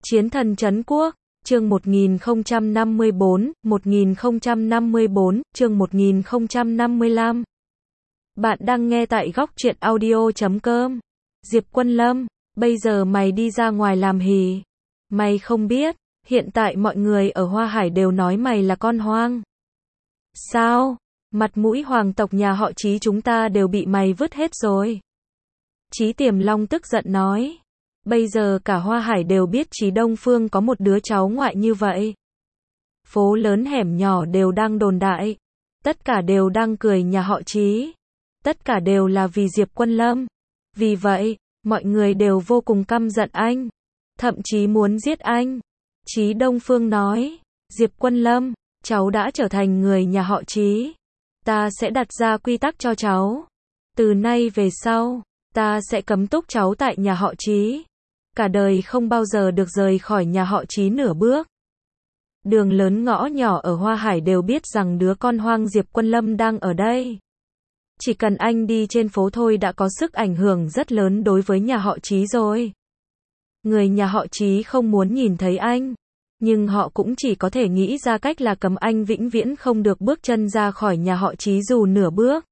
Chiến thần trấn quốc, chương 1054, 1054, chương 1055. Bạn đang nghe tại góc truyện audio.com. Diệp Quân Lâm, bây giờ mày đi ra ngoài làm hì. Mày không biết, hiện tại mọi người ở Hoa Hải đều nói mày là con hoang. Sao? Mặt mũi hoàng tộc nhà họ Chí chúng ta đều bị mày vứt hết rồi. Chí Tiềm Long tức giận nói. Bây giờ cả Hoa Hải đều biết Chí Đông Phương có một đứa cháu ngoại như vậy. Phố lớn hẻm nhỏ đều đang đồn đại. Tất cả đều đang cười nhà họ Chí. Tất cả đều là vì Diệp Quân Lâm. Vì vậy, mọi người đều vô cùng căm giận anh. Thậm chí muốn giết anh. Chí Đông Phương nói, Diệp Quân Lâm, cháu đã trở thành người nhà họ Chí. Ta sẽ đặt ra quy tắc cho cháu. Từ nay về sau, ta sẽ cấm túc cháu tại nhà họ Chí. Cả đời không bao giờ được rời khỏi nhà họ Chí nửa bước. Đường lớn ngõ nhỏ ở Hoa Hải đều biết rằng đứa con hoang Diệp Quân Lâm đang ở đây. Chỉ cần anh đi trên phố thôi đã có sức ảnh hưởng rất lớn đối với nhà họ Chí rồi. Người nhà họ Chí không muốn nhìn thấy anh, nhưng họ cũng chỉ có thể nghĩ ra cách là cấm anh vĩnh viễn không được bước chân ra khỏi nhà họ Chí dù nửa bước.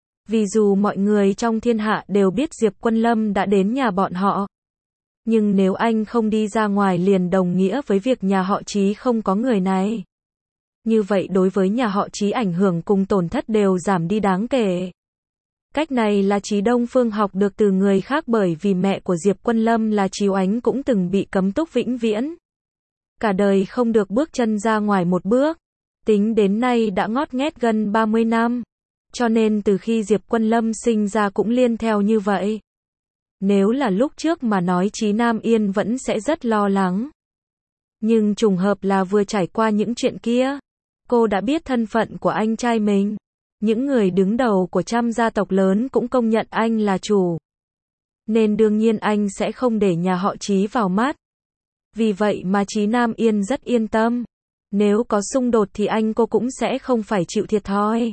Vì dù mọi người trong thiên hạ đều biết Diệp Quân Lâm đã đến nhà bọn họ, nhưng nếu anh không đi ra ngoài liền đồng nghĩa với việc nhà họ Chí không có người này. Như vậy đối với nhà họ Chí ảnh hưởng cùng tổn thất đều giảm đi đáng kể. Cách này là Chí Đông Phương học được từ người khác bởi vì mẹ của Diệp Quân Lâm là Chí Oánh cũng từng bị cấm túc vĩnh viễn. Cả đời không được bước chân ra ngoài một bước. Tính đến nay đã ngót nghét gần 30 năm. Cho nên từ khi Diệp Quân Lâm sinh ra cũng liên theo như vậy. Nếu là lúc trước mà nói Chí Nam Yên vẫn sẽ rất lo lắng. Nhưng trùng hợp là vừa trải qua những chuyện kia, cô đã biết thân phận của anh trai mình. Những người đứng đầu của trăm gia tộc lớn cũng công nhận anh là chủ. Nên đương nhiên anh sẽ không để nhà họ Chí vào mắt. Vì vậy mà Chí Nam Yên rất yên tâm. Nếu có xung đột thì cô cũng sẽ không phải chịu thiệt thòi.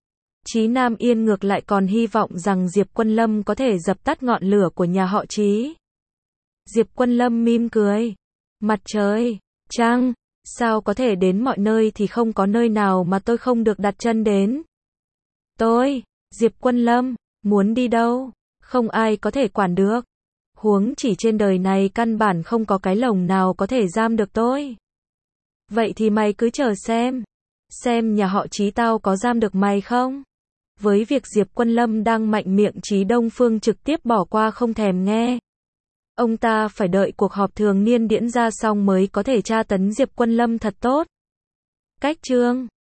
Chí Nam Yên ngược lại còn hy vọng rằng Diệp Quân Lâm có thể dập tắt ngọn lửa của nhà họ Chí. Diệp Quân Lâm mỉm cười. Mặt trời, trăng, sao có thể đến mọi nơi thì không có nơi nào mà tôi không được đặt chân đến. Tôi, Diệp Quân Lâm, muốn đi đâu, không ai có thể quản được. Huống chỉ trên đời này căn bản không có cái lồng nào có thể giam được tôi. Vậy thì mày cứ chờ xem nhà họ Chí tao có giam được mày không? Với việc Diệp Quân Lâm đang mạnh miệng, Chí Đông Phương trực tiếp bỏ qua không thèm nghe. Ông ta phải đợi cuộc họp thường niên diễn ra xong mới có thể tra tấn Diệp Quân Lâm thật tốt. Cách chương